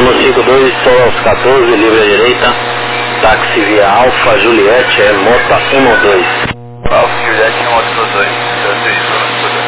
no 52, estou aos 14, livre à direita. Táxi via Alfa Juliette, é Mota 12. Alfa Juliette, Mota 2. Certo, isso.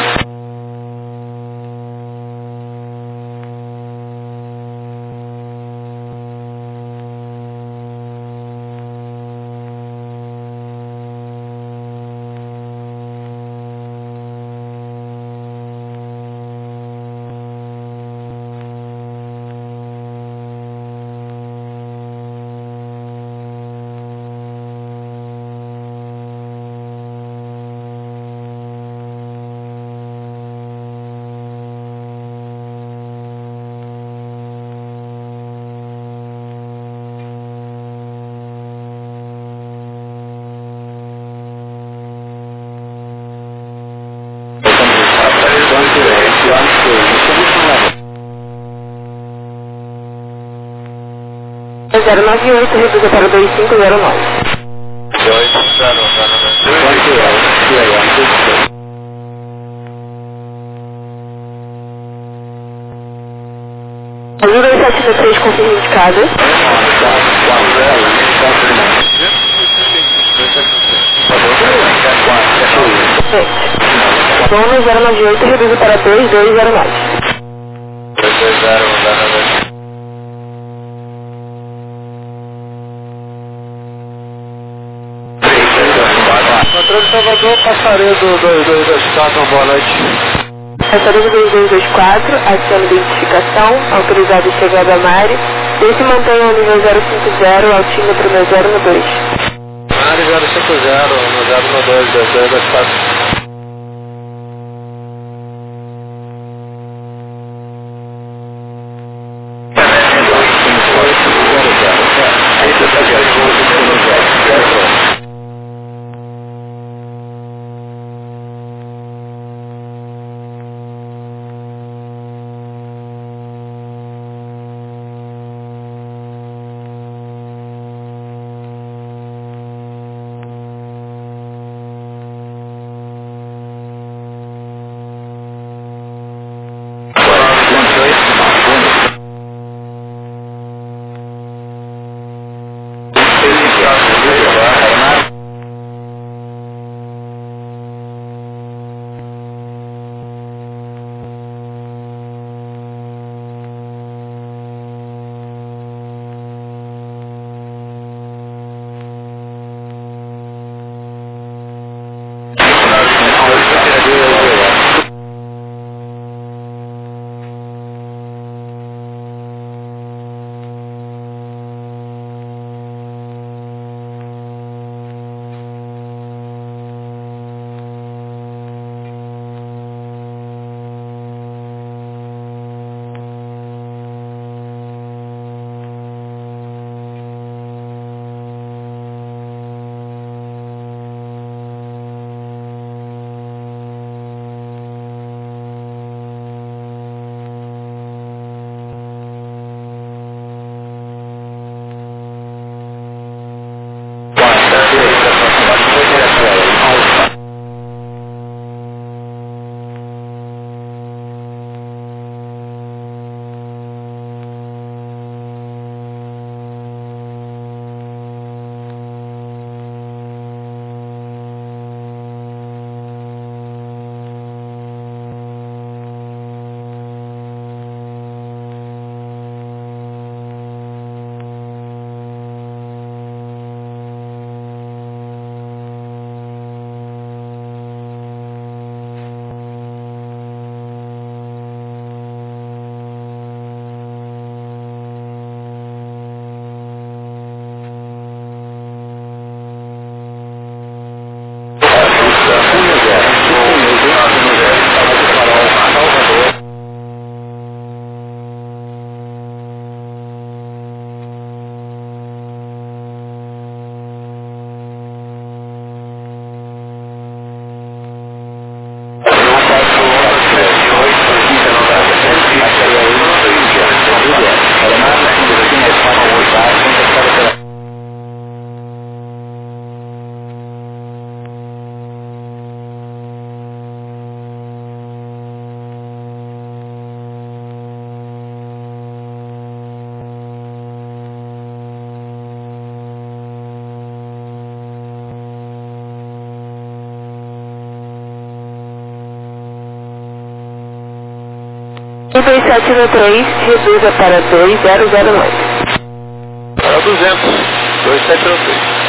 Zero 98, reduza para 2509. 2-0-0-2. Ajuda 763, confirma indicadas. Dono 098, reduza para 2209. 2-0-0-2. Controle Salvador, passaria do 2224, boa noite. Passaria do 2224, aciona identificação, autorizado chegada a Mari. Esse mantém o nível 050, altímetro no 012. Mari 050, no 012, 2224. 2793, reduza para 2009. Para 200, 2793.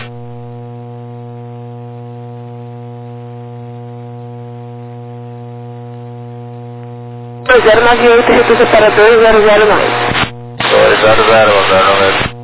098, reduza para 2009. 200, 009.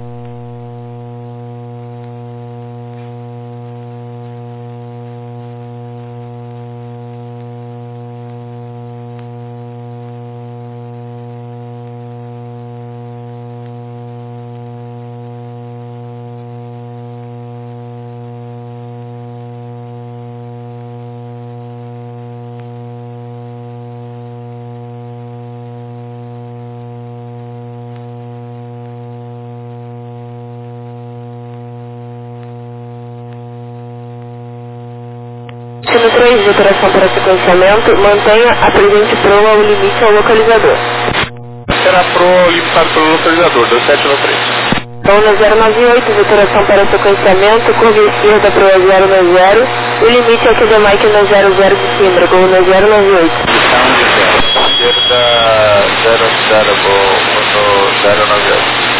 Destino 3 de operação para sequenciamento, mantenha a presente proa ao limite ao localizador. Será pro limitado pelo localizador, 2793. Dona 098, de operação para sequenciamento, curva esquerda proa 090, o limite é aquele máquina 00 de Simbra, gol na 098. Esquerda 00, gol no 098.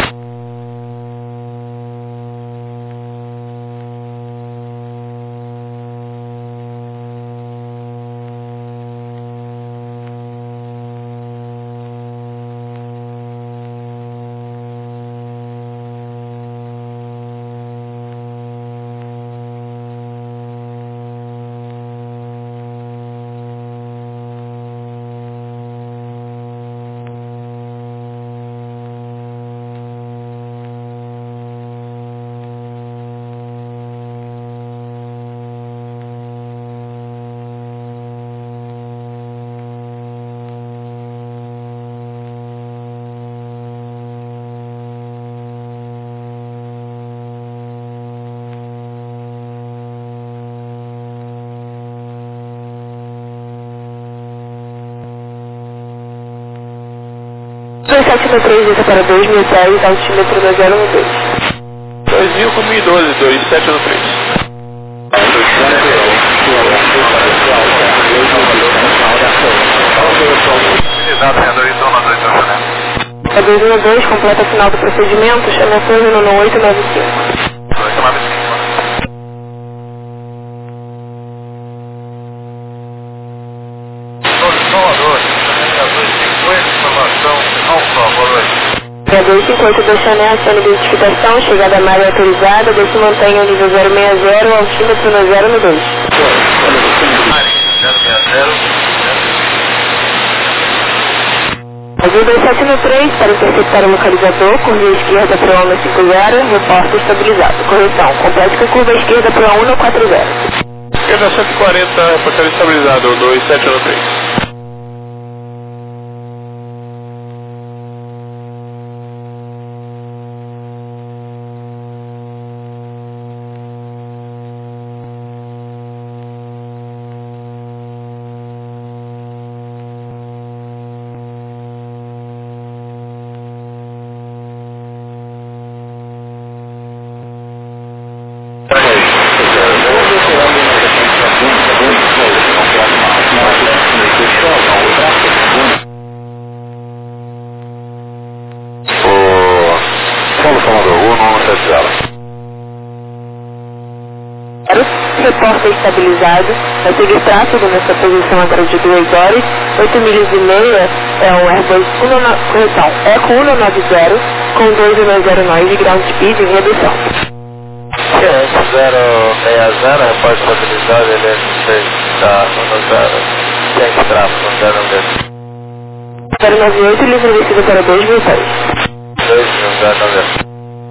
desça para 2000 pés, altímetro na 012. 2000 com 1012, 2793. A 2002, completa final do procedimento, chama a torre no 895. 895. Para 258 do Chané, aciona identificação, chegada à área autorizada, desce mantenha o nível 060, altímetro no 012. Azul 2793, para interceptar o localizador, curva esquerda para o 150, reporta estabilizado. Correção, complete com curva esquerda para o 140. Esquerda 140, reportar estabilizado, 2793. Reporta estabilizado, vai seguir tráfego nessa posição atrás de 2 horas, 8 milhas e meia é um Airbus correção, Eco 190 com 2,09 ground speed em redução. 060, reporta estabilizado, ele é 6, tá, 10, sem tráfego, 098, livre descida para 2.000 pés. 2.090.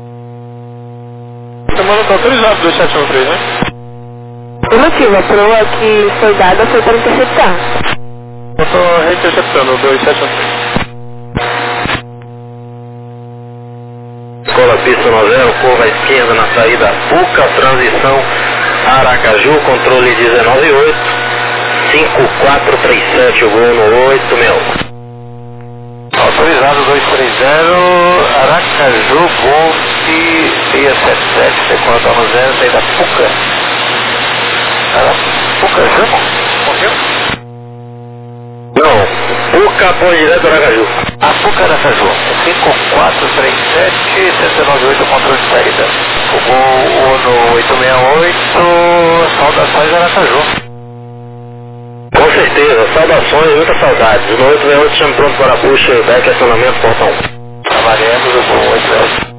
Semana está autorizado, 2793, né? O motivo, a proa que foi dada foi para interceptar. Eu estou reinterceptando, 2793. Escola pista 90, curva à esquerda na saída Puca, transição Aracaju, controle 198, 5437, o voo no 86. Autorizado 230, Aracaju, Golf 677, sequência no 0, saída Puca. Puca, Ju? Confirma? Não, Apuca, põe direto do Aracaju. Apuca, Aracaju. 5437-198, controle de saída. O no 868, saudações Aracaju. Com certeza, saudações, muitas saudades. No 868, chame pronto para puxa, back, acionamento, portão. Trabalhamos o 868.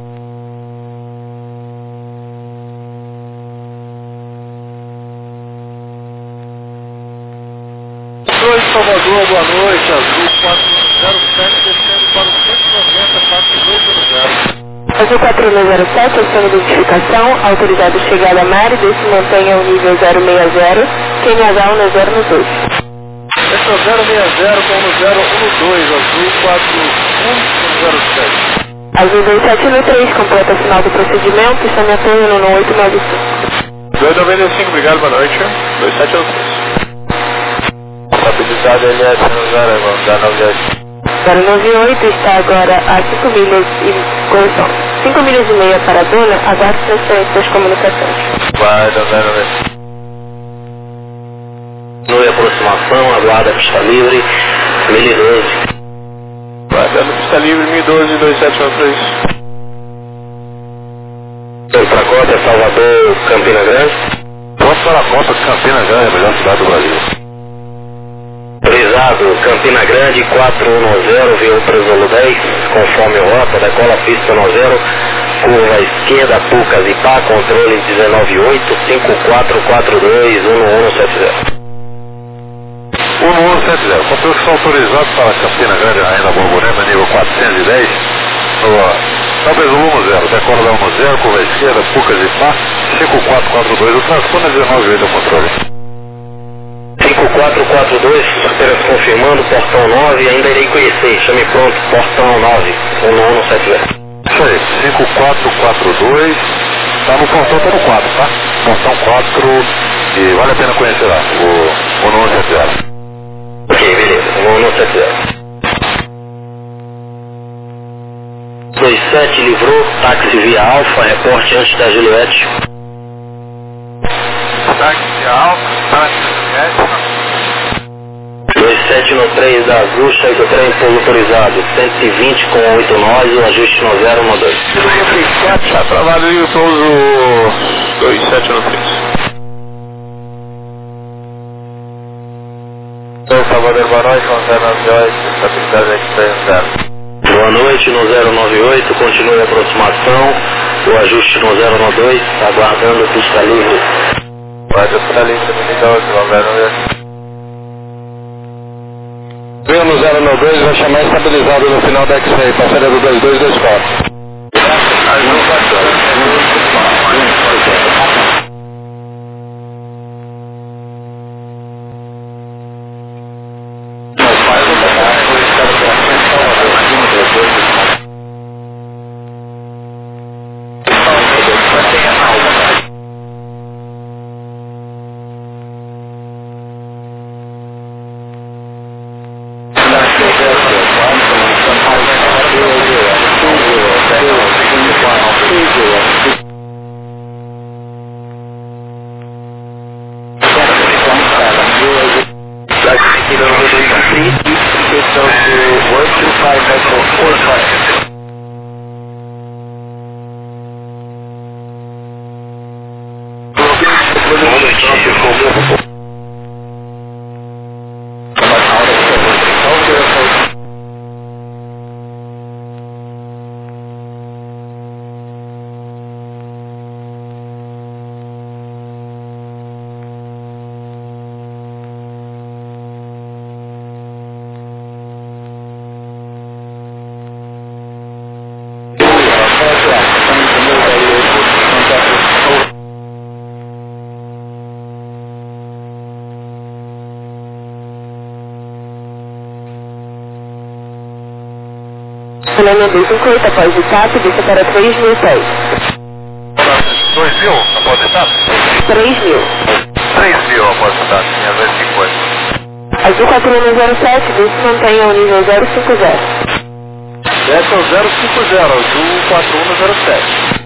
Oi, Salvador, boa noite, Azul 407, descendo para o 190, 4200. Azul 4107, ação de identificação, autorizado chegada a Mari, desse mantenha o nível 060, QNH 102. Esse é o 060 com o 012, Azul 4107. Azul 2713, completa final do procedimento, chame Antônio no 895. 295, obrigado, boa noite. 2713. Estabilizado LS no 098 está agora a 5 milhas e correção. 5 milhas e meia para a dona, aguarde transferência das comunicações. Guarda 090. No aproximação, aguarda pista livre, 1012. Guardando pista livre, 1012, 2713. Para a cota, Salvador, Campina Grande. Posso para a conta de Campina Grande, a melhor cidade do Brasil. Autorizado, Campina Grande, 410, viu Presolo 10, conforme rota, decola pista 90, curva esquerda, Pucas e Pá, controle 198, 5442, 1170. 1170. Conteúdos são autorizados para Campina Grande, ainda Borborema, nível 410. No Presolo 10, decola da 10, curva esquerda, Pucas e Pá, 5442, o transpone 198 ao controle. 5442, apenas confirmando, portão 9, ainda irei conhecer, chame pronto, portão 9, 1170. Isso aí, 5442, tá no portão, tá no 4, tá? Portão 4, e vale a pena conhecer lá, o 1170. Ok, beleza, 1170. 27 livrou, táxi via Alfa, reporte antes da Juliette. Táxi Alfa, táxi Juliette. 27 no 3 da Azul, chega o trem pouso autorizado, 120 com 8 nós, o ajuste no 0 no 2. Já trabalho o pouso 27 no 3. Salvador, boa noite, 098, estabilidade aqui está em 0. Boa noite no 098, continue a aproximação, o ajuste no 092, aguardando pista livre. Guarda pista livre, 2012, vamos ver. Veio no 092, vai chamar estabilizado no final da X-Ray, passaria do 2224. Azul 412. Fulano 258, após o TAP, desça para 3.000 pés. 2.000 após o TAP? 3.000. 3.000 após o TAP, minha vez 50. Azul 4107, desça mantenha o nível 050. Desce ao 050, Azul 4107.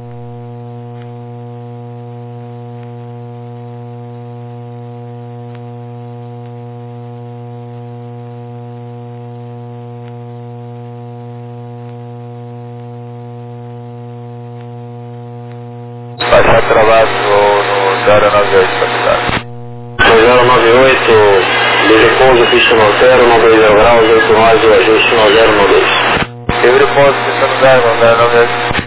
098 estabilizado. 2098, de repouso, pista no 0, 90 graus, 8 nós, o ajuste no 092. Livre repouso, pista no 0, 098.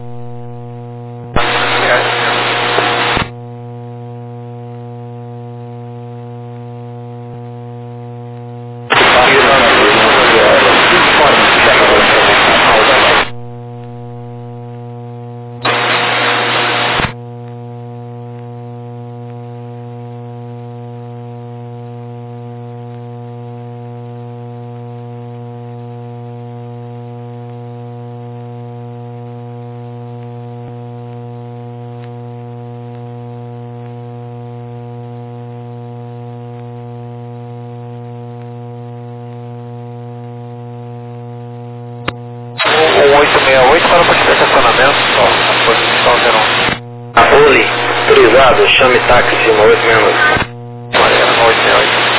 Para o estacionamento, posição 01. Apole, autorizado, chame táxi no 869. Mariana, 868.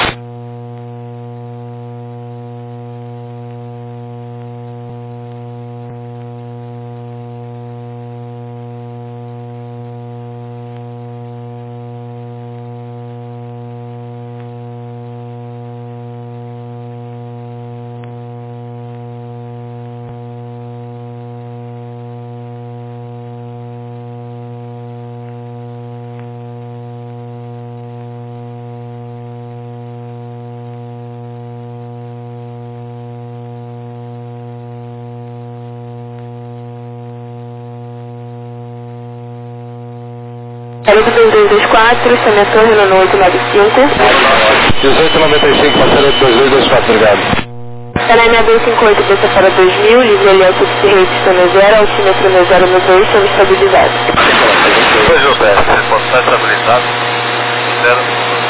Parede 2224, Senator Renan 895. 1895, parceiro 2224, obrigado. Canal 258, pista para 2000, livre aliança de rede no 0, altímetro no 092, estamos estabilizados. Pois o BS, está estabilizado, 0,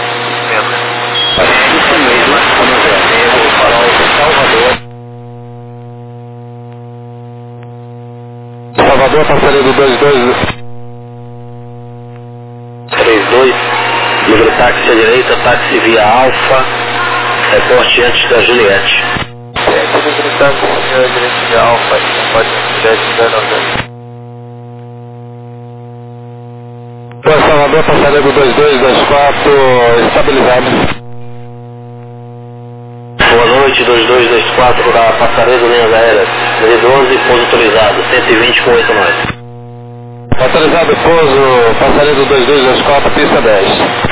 Isso mesmo, Salvador, parceiro do 22. 32, livre táxi à direita, táxi via Alfa, reporte antes da Juliette. Livre táxi à direita via Alfa, pode ser Salvador, passaria do 2224, estabilizado. Boa noite, 2224 da Passaredo Linhas Aéreas, 12, pouso autorizado, 120 com 8 nós. Autorizado pouso, Passaredo 2224, pista 10.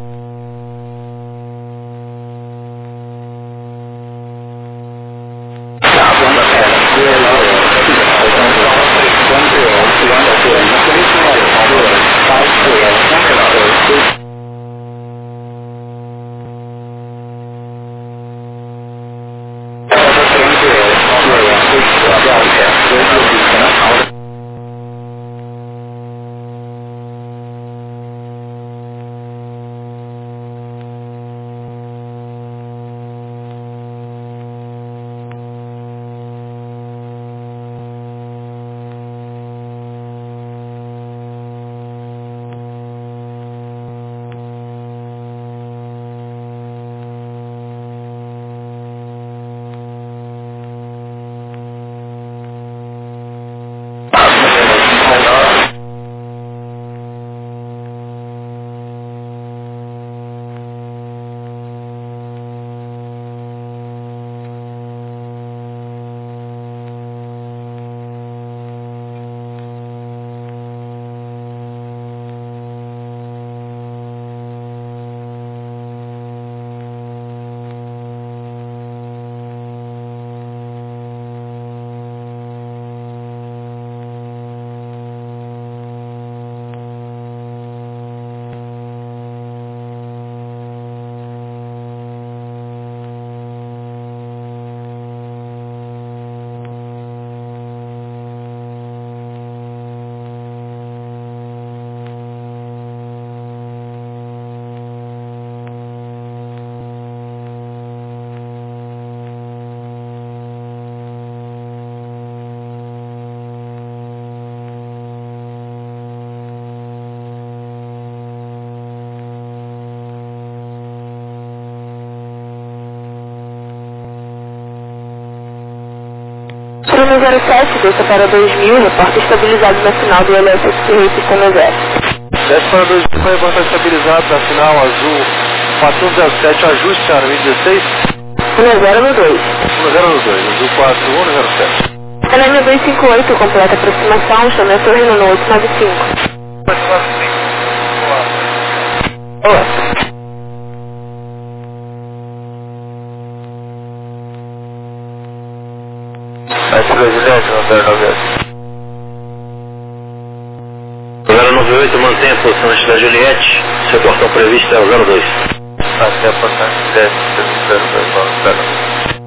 Bruno 07, deixa para 2000, reporta estabilizado na final do LS de pista no 0. 10 para 2, foi reportado estabilizado na final azul 4107, ajuste a 2016. 10 no 2. 10 no 2, azul 4107. LM 258, completa aproximação, chama a torre no 895. Olá. Presidente, 098, mantém a posição antes da Juliette, seu portão previsto é o 02. Até a portão 02.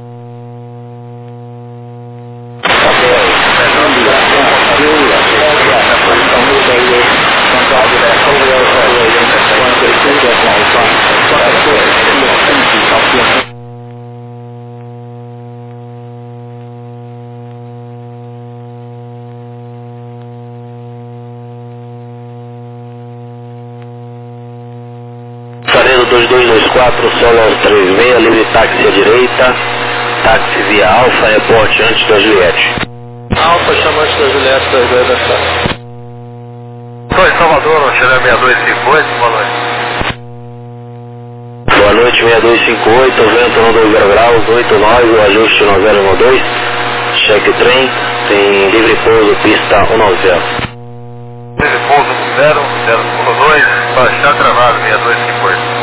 Saredo 2224, solo 36, livre táxi à direita, táxi via Alfa, reporte antes da Juliette. Alfa, chamante da Juliette, 22 da Sá. 2 Salvador, Xeré 6258, boa noite. Boa noite, 6258, vento no 20 graus, 89, o ajuste no 012, cheque trem, tem livre pouso, pista 190. Livre pouso 012, baixar travado 6258.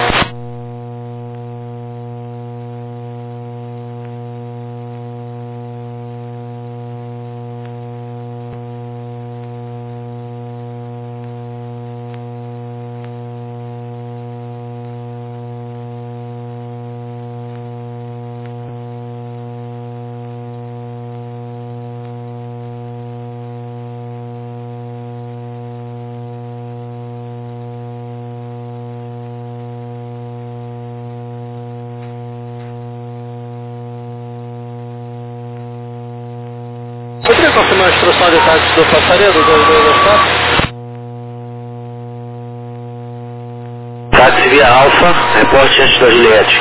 Poderia confirmar a instrução de táxi do Passaredo, 22 da Sá? Táxi via Alfa, reporte antes da Juliette.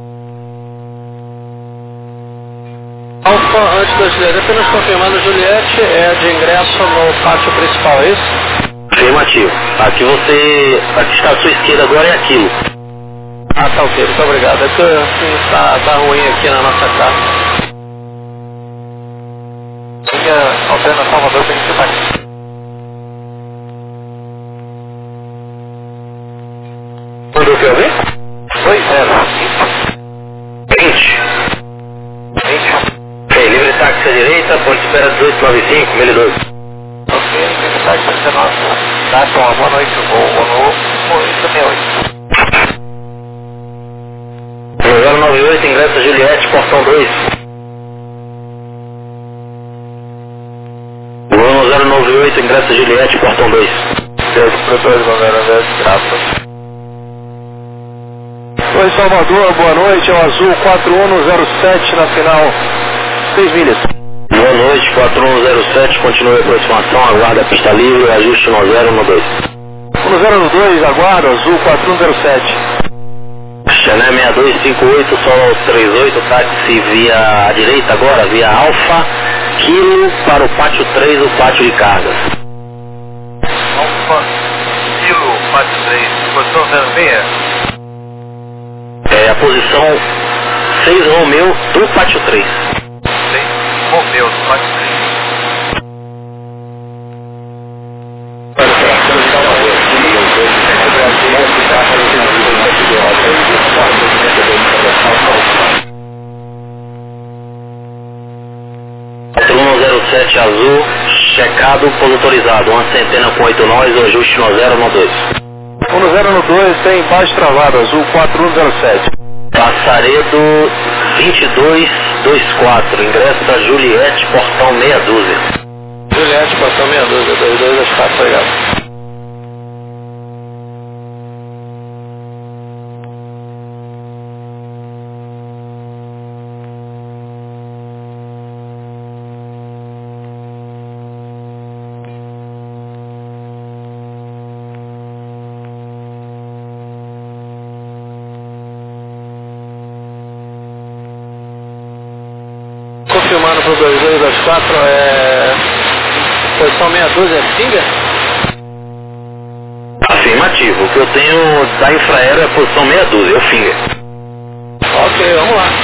Alfa, antes da Juliette, apenas confirmando, Juliette é de ingresso no pátio principal, é isso? Afirmativo. Aqui está a sua esquerda agora é aquilo. Ah, tá ok, muito obrigado. É que assim, tá ruim aqui na nossa casa. Alterna Salvador, tem que ser aqui. Mandou o que eu ver? 20. 20. Livre táxi à direita, ponte de espera 1895, 1012. Ok, livre táxi 19. Tá, então, boa noite, vou no 868. 098, ingresso Juliette, portão 2. 098, ingresso Juliette, portão 2. 10 para 2, galera, 10, graças. Oi, Salvador, boa noite, é o azul 4107 na final, 6 milhas. Boa noite, 4107, continue a aproximação, aguarda a pista livre, ajuste no 012. 10 aguardo, azul 4107. Xané 6258, solo 38, táxi via direita agora, via Alfa, Kilo para o pátio 3, o pátio de cargas. Alfa, Kilo, pátio 3, posição 06. É a posição 6 Romeu do pátio 3. 6 Romeu, do pátio 3. Azul, checado, pouso autorizado, uma centena com 8 nós, o ajuste no 012. 10 tem baixo travado, azul 4107. Passaredo 2224, ingresso Juliette, portão meia dúzia. Juliette, portão meia dúzia, 22 das 4, obrigado. Confirmando para o 2224, posição meia dúzia, Singer? nativo. O que eu tenho da infraero é posição meia dúzia, é o Finger. Ok, vamos lá.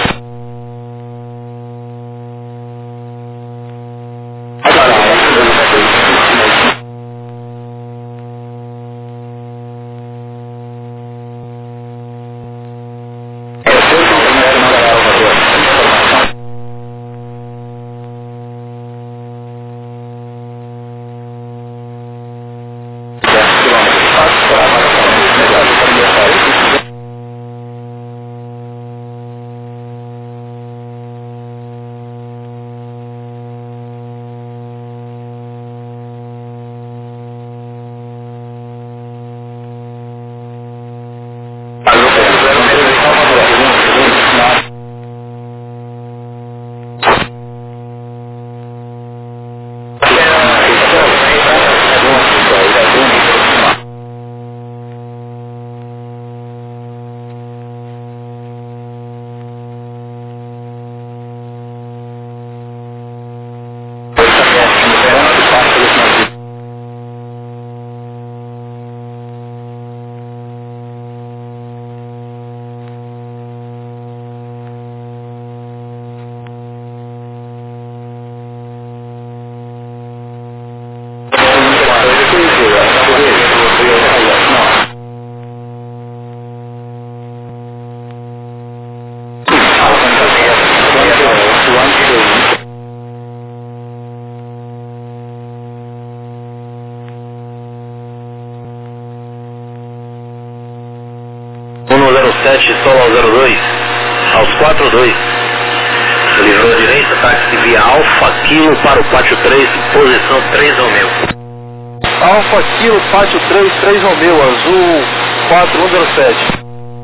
Solo ao 02, aos 42, livrou a direita, táxi via Alfa Kilo para o pátio 3, posição 3 Romeu. Alfa Kilo, pátio 3, 3 Romeu, azul 4107.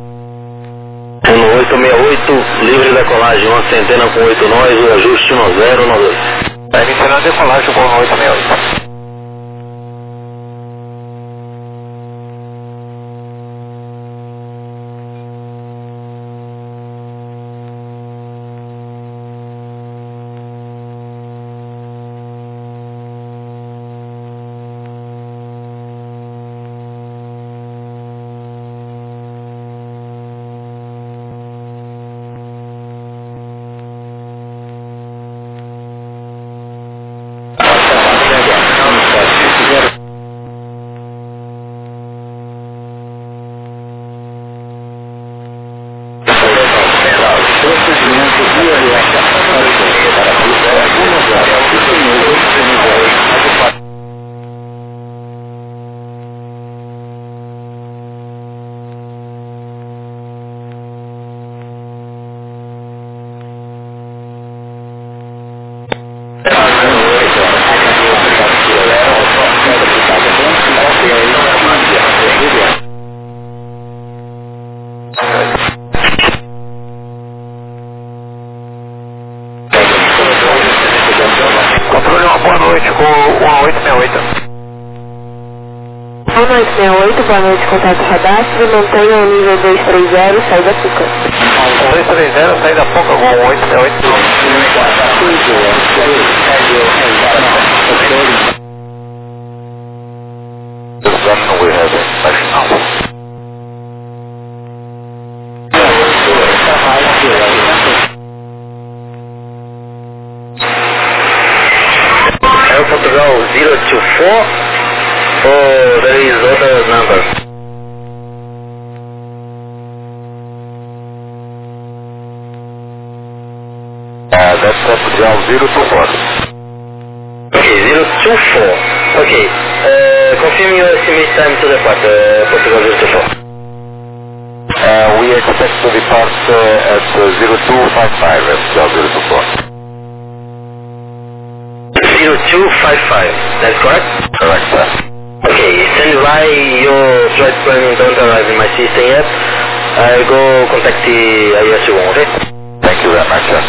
1868, livre decolagem, uma centena com 8 nós, o ajuste 1092. Está iniciando a decolagem com 868. Controle, uma boa noite com 1868. 1868, boa noite, contato cadastro, mantenha o nível 230, saída Puca. 230, saída Puca com 1868. We have international. Air Portugal 024, or there is other number? That's Portugal 024. Okay, 024. Okay, confirm your estimate time to depart, Portugal 024. We expect to depart at 0255 at 024. 0255, that's correct? Correct, sir. Okay, stand by, your flight plan don't arrive in my system yet. I'll go contact the ISU1, okay? Thank you very much, sir.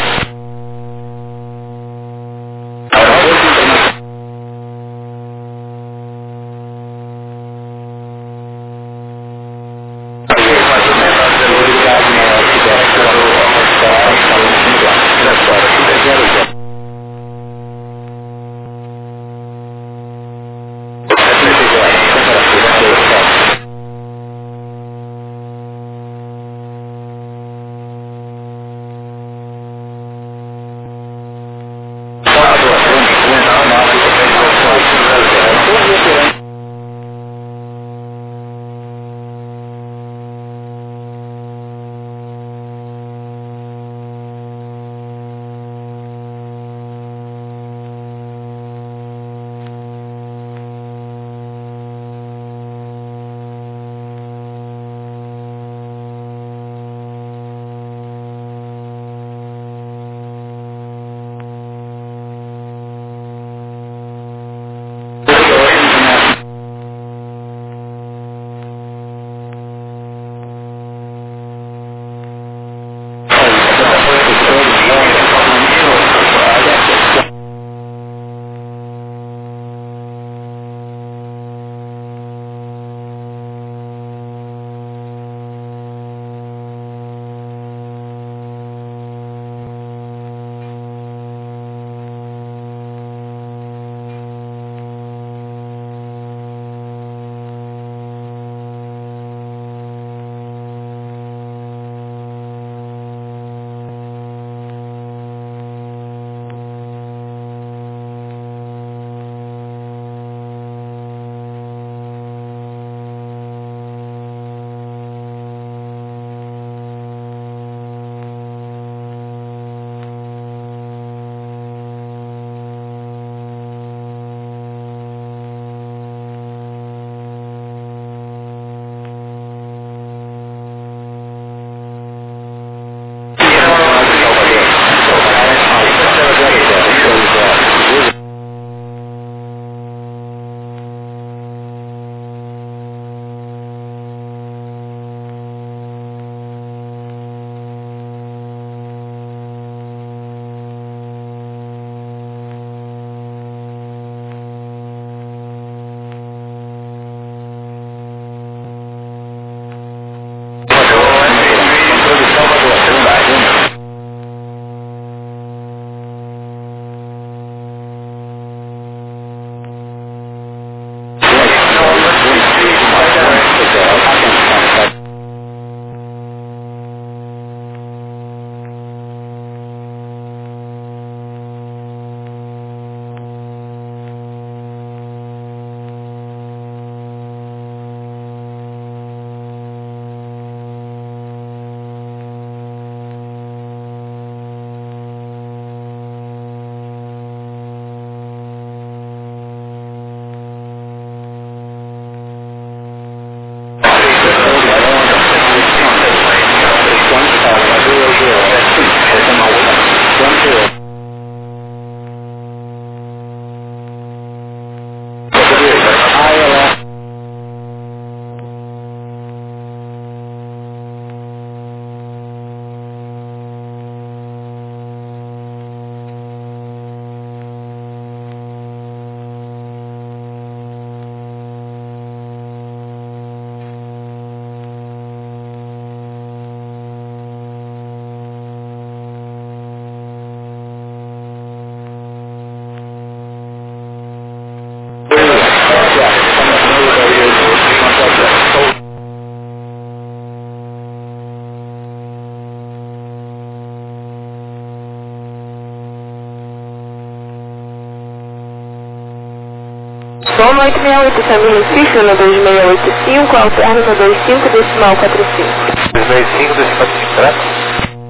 Soma 868, família Fischer, no 2685, alterno no 25, decimal 45. 225, 245, certo?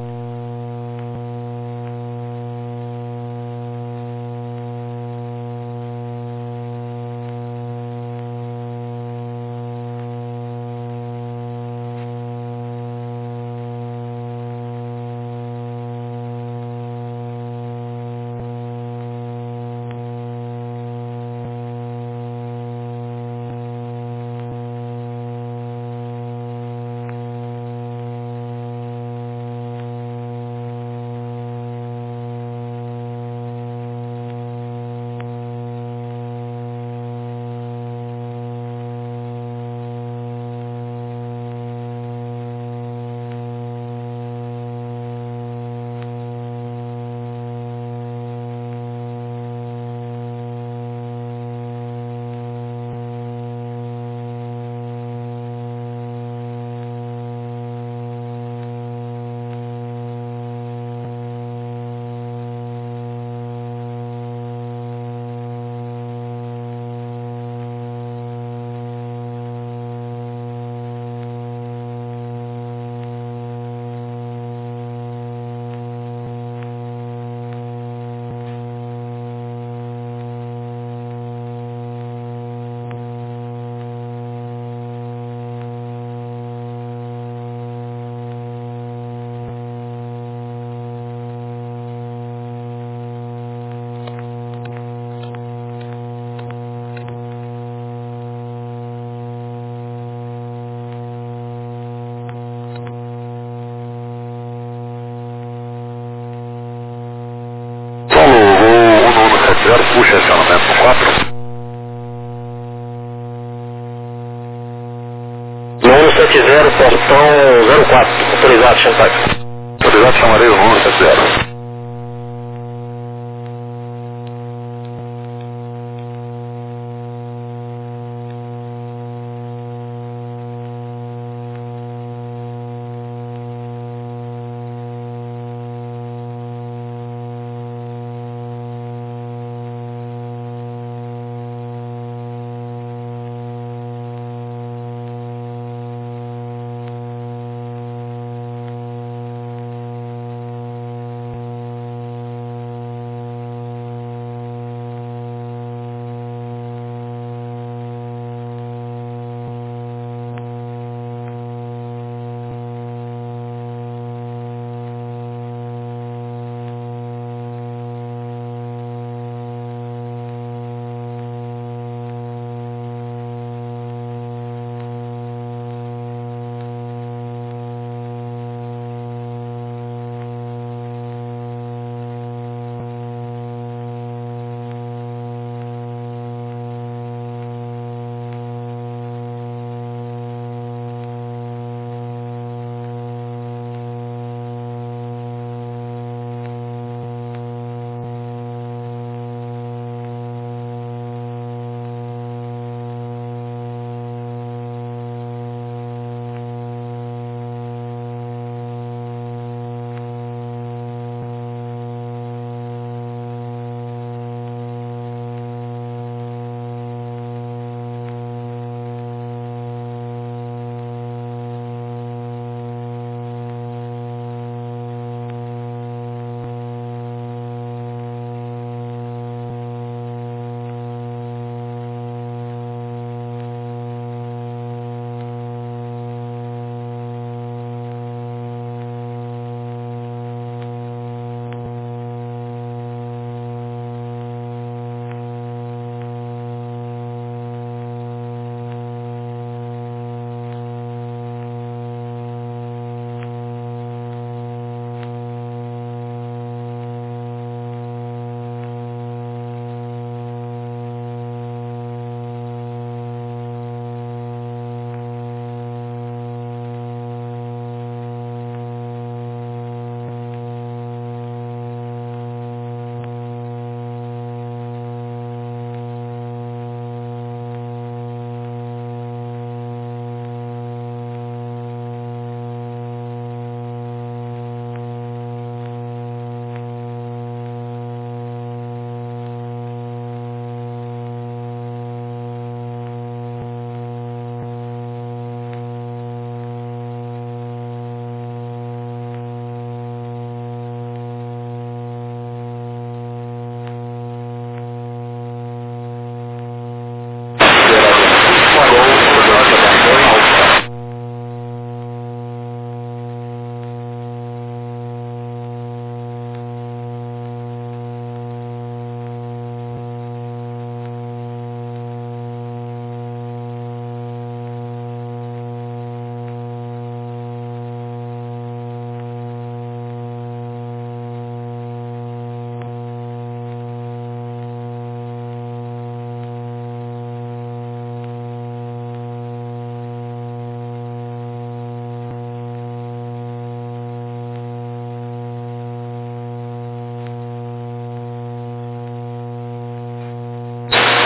Puxa acionamento no 4. No 170, portão 04, autorizado, Chantac. Autorizado, chamarei o 170.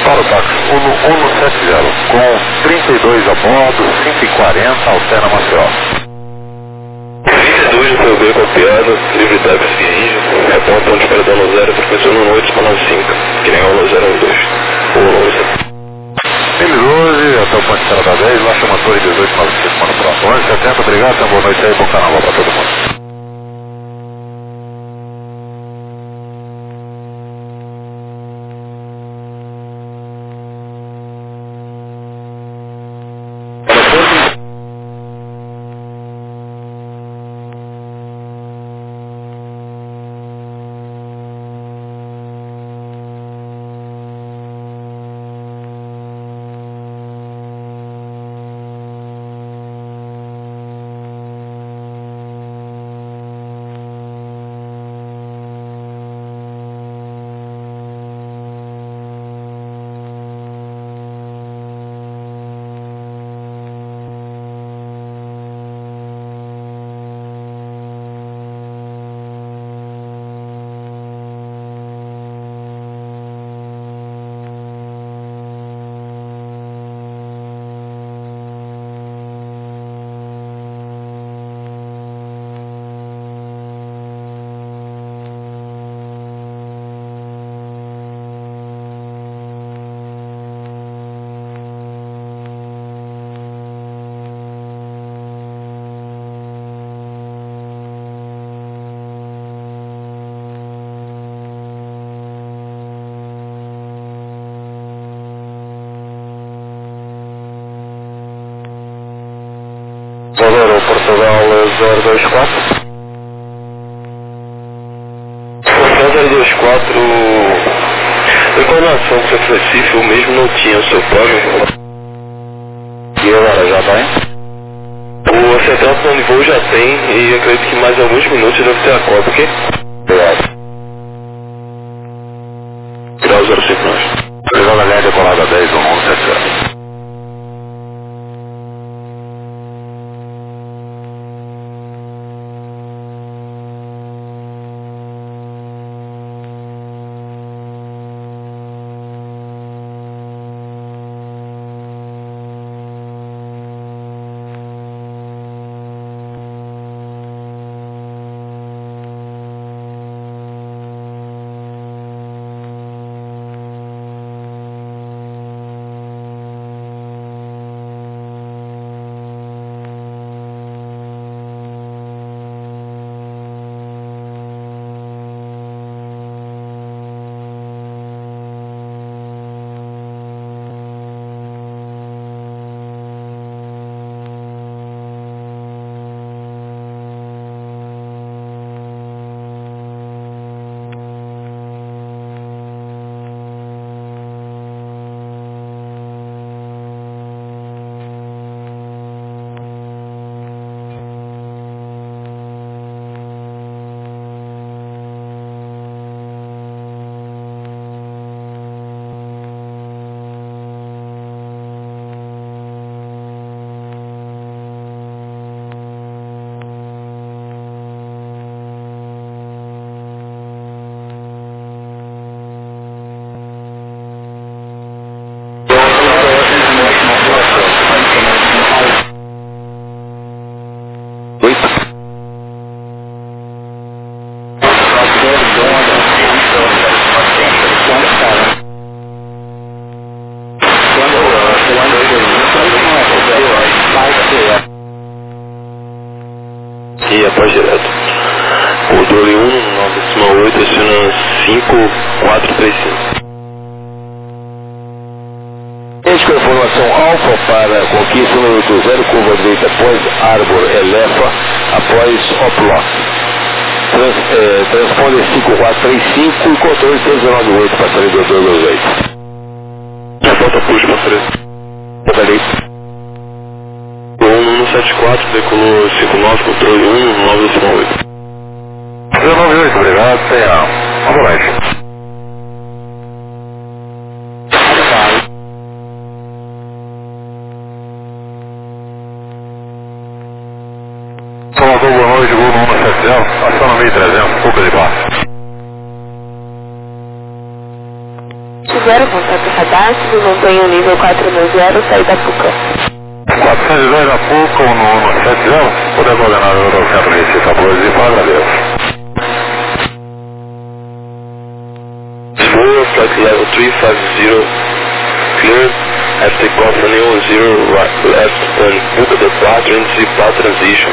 Para o táxi 1170, com 32 a bordo, 5h40, altera Maceió. 32 do PUB copiado, livre táxi Índio, reporta onde espera dano 0, frequência 198 para 95, que nem aula 012, ou 11. 1012, até o ponto de estrada 10, lá chama a torre 1895, mano, pronto. 1170, obrigado, então boa noite aí, bom carnaval para todo mundo. Valor Portugal 024. Portugal 024, a informação que o Recife, eu mesmo não tinha o seu plano. E agora já vai? O central plano de voo já tem e acredito que mais alguns minutos deve ter a cópia, ok? Obrigado. Grau 059. Obrigado, linha decolada 10, 1170. E após direto. Controle 1, 9,8, aciona 5435. Com informação alfa para conquista número 20, curva direita após Arbor Elefa, após Oplock. Transponder 5435 e controle 398 para sair do 228. Já volta push para frente. Peraí. 174, decolou 59, controle 1, 9,8. 098, obrigado, tenha uma boa noite. Salvador, boa noite, voo no 170, aciona 1300, pouco de baixo. 190, contato radar, mantenha o nível 490, saída Puca. 410 da Puca, 1170, poder coordenar o aeroporto nesse tabloide de Fala, adeus. Flight level 350, cleared, after takeoff runway 0 right, left, and Puca departure and Zipar transition.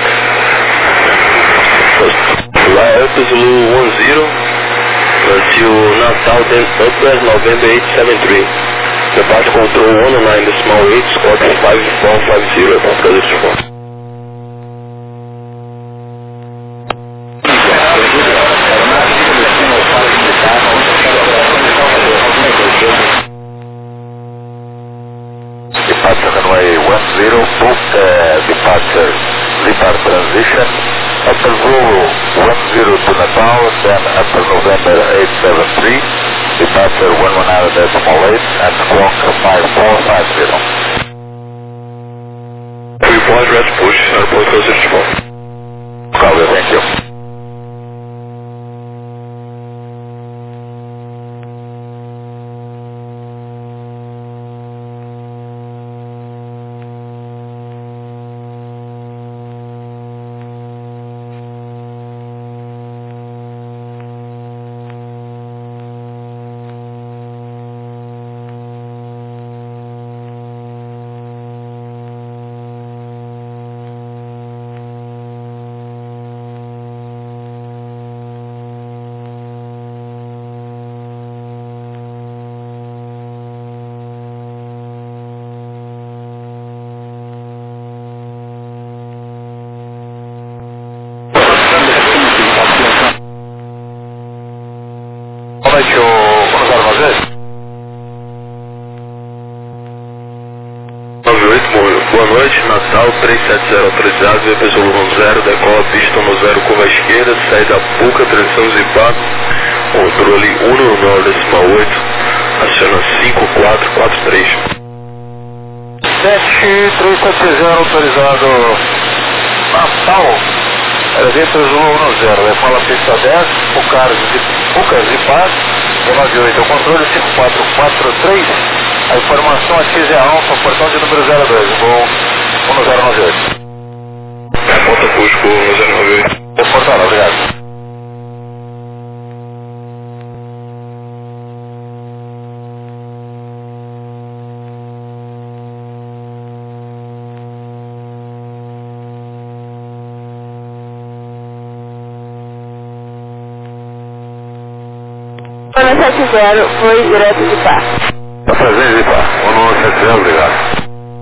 Fly Zulu 10, until Natal, then Upper November 873. Departure control 109, decimal 8, squawk 5450, Pascal X4. Departure runway 10, book departure Zipar transition, Upper Zulu 10 to Natal, then Upper November 873, departure 119.8 and squawk 5450. Report, rest push, airport close 64. Copy, thank you. Boa noite, vamos armazém? 98, boa noite, Natal 370 autorizado, VP Zulu 10, decola pista no 0, curva esquerda, saída Puca, transição Zipar, controle 199.8, aciona 5443. 7370 autorizado, Natal, VP Zulu 10, decola pista 10, Puca Zipar, 98, controle 5443, a informação aqui é Alfa, portão de número 02, voo 1098. Ponta Cusco 1098. Reportado, obrigado. Ano 70, foi direto de Pá. Está presente, Zipar. 1170, obrigado.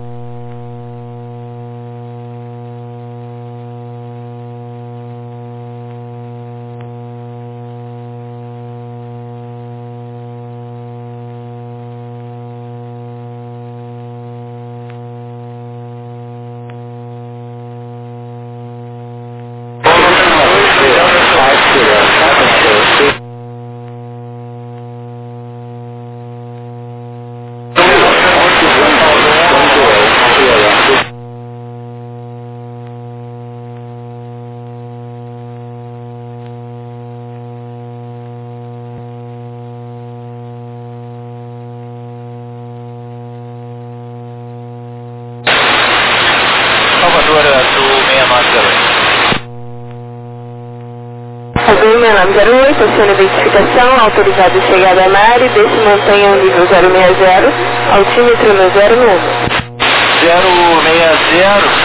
Azul 6908, aciona identificação, autorizado chegada a Mari, desce mantenha o nível 060, altímetro no 0 no 1. 060 e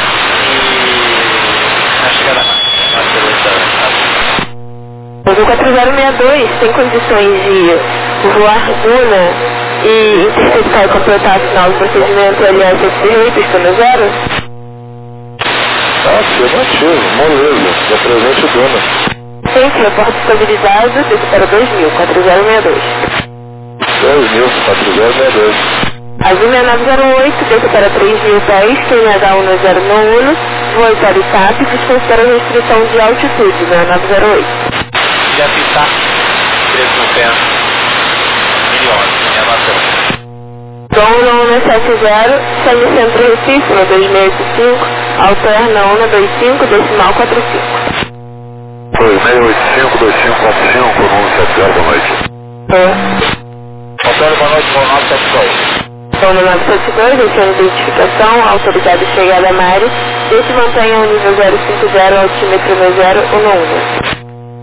na chegada a Mari. Azul 4062, tem condições de voar Una e interceptar e completar a final do procedimento LS-8 pista no 0? Afirmativo, moleza, represente o dono. Sempre reporte estabilizado, desce para 2000, 4062. 2000, 4062. Azul 6908, desce para 3010, TNH 1091, voa para Itap, dispensa a restrição de altitude, 6908. Já pisar, 13 no pé, milhões, minha bastante. Tom 170, semicentro Recife, no 2685, alterna 125, decimal 45. 2685-2545 por 170 da noite. Vitória, boa noite, voo 972. Voo 972, deixando identificação, autorizado chegada a Mari, desde mantenha o nível 050, altímetro 9011.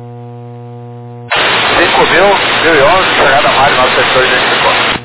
5.011, chegada a Mari, 972, identificou.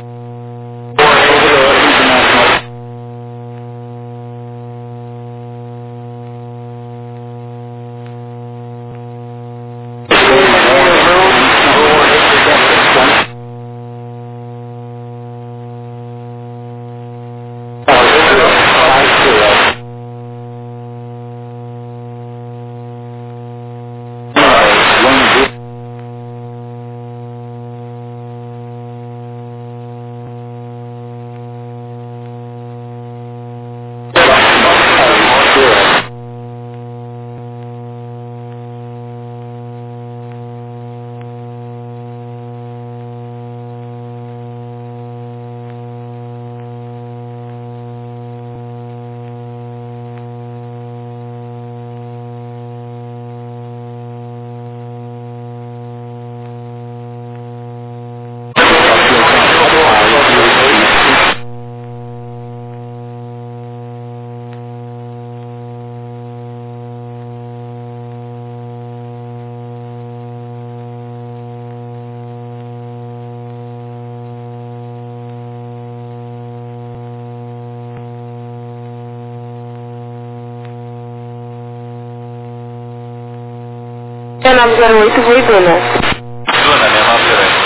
É 908, voo Duna. Duna, 6908.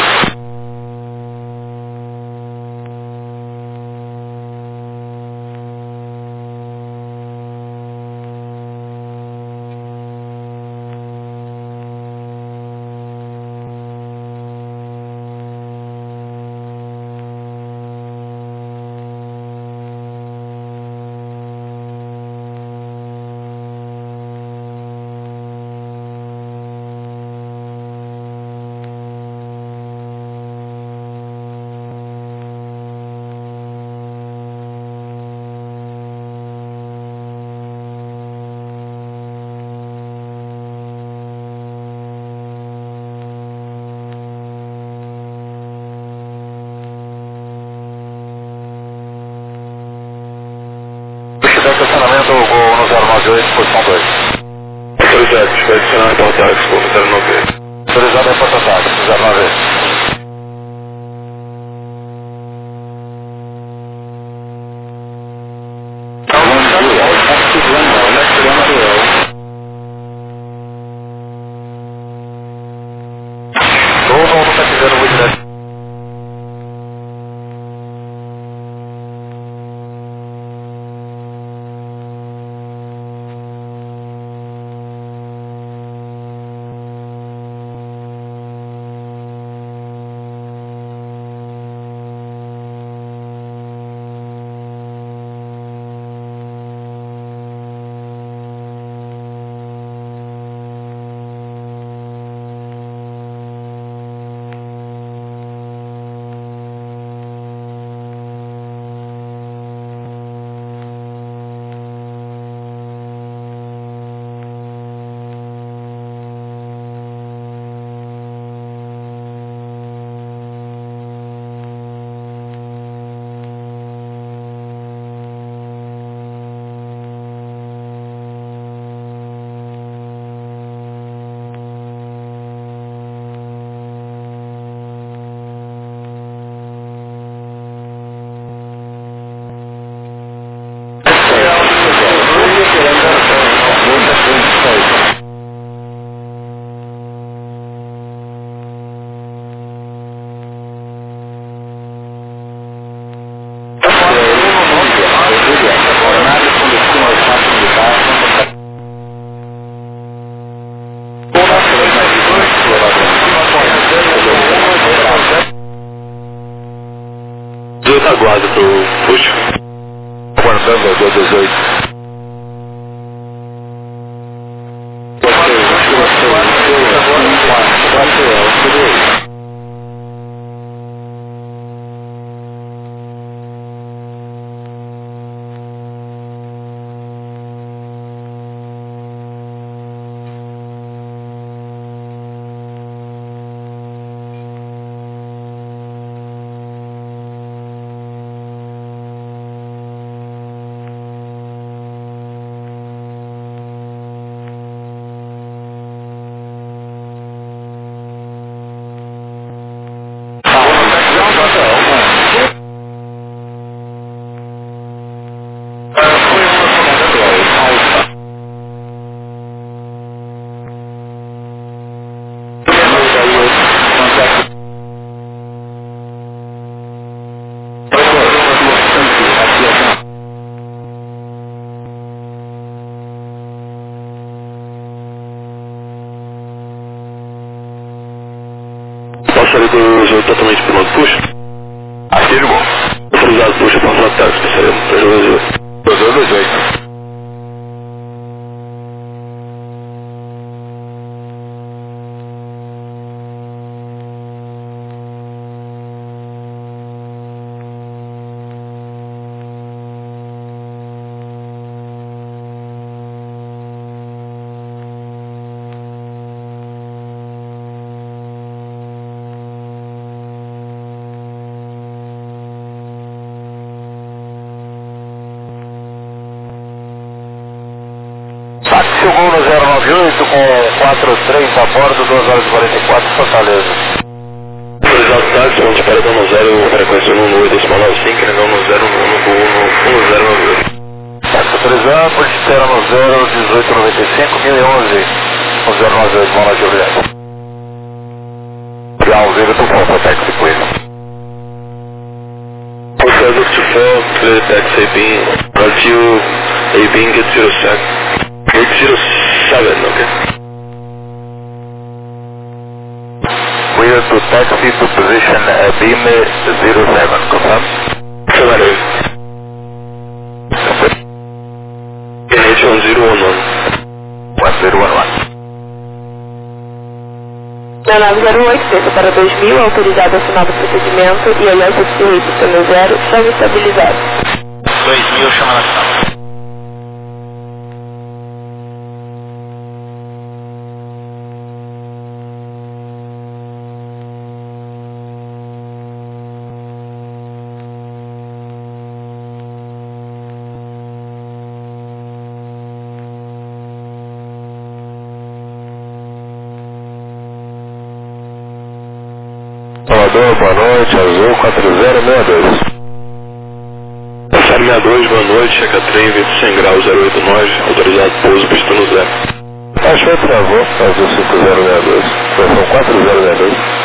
Estacionamento voo no 098, posição 2. Autorizado, espero adicionar a portada, desculpa, 098. Autorizado é porta-táxi, 098. Todo mundo está fazendo muito direto. Aguardo pro puxo. Aguardando a 228. Deixa eu passar o táxi, gostaria de 2228. Táxi Gol no 098 com 43 a bordo, 2 horas e 44, Fortaleza. Autorizado táxi, onde para no 0, frequência 118,95, não no 0, no 1098. Táxi autorizado, por espera no 0, 1895, 1011, no 098, boa noite, obrigado. Ground 0 to 4 for taxi, please. César to 4, clear taxi being, until a being at 807, okay? Clear to taxi to position beam 07, confirm? Affirmative. NH 1011. 1011. Na 908, desça para 2000, autorizado a assinar o procedimento e aliás satisfeito pelo 0, chama estabilizado. 2000, chama na sala. Salvador, boa noite, Azul 4062. Passar 62, boa noite, checa trem, vento 100 graus, 089, autorizado pouso, pista no 0. Achou, travou, Azul 5062, versão 4062.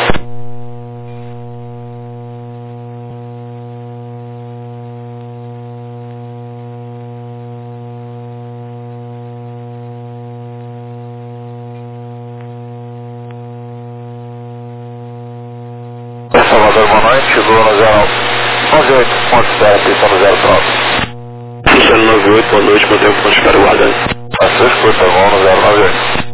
Salvador, boa noite, chegou no 098.0, pista no 0 pronto. Suceno 98, boa noite, mantém o ponto de espera guardando. Passou, escuta, vamos no 098.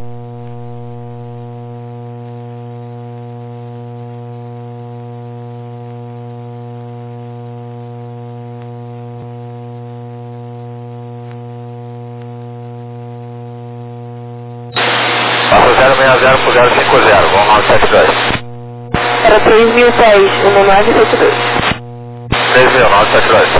Passa 060 por 050, vamos no 72. Para 3010, 1972. 3000, 972.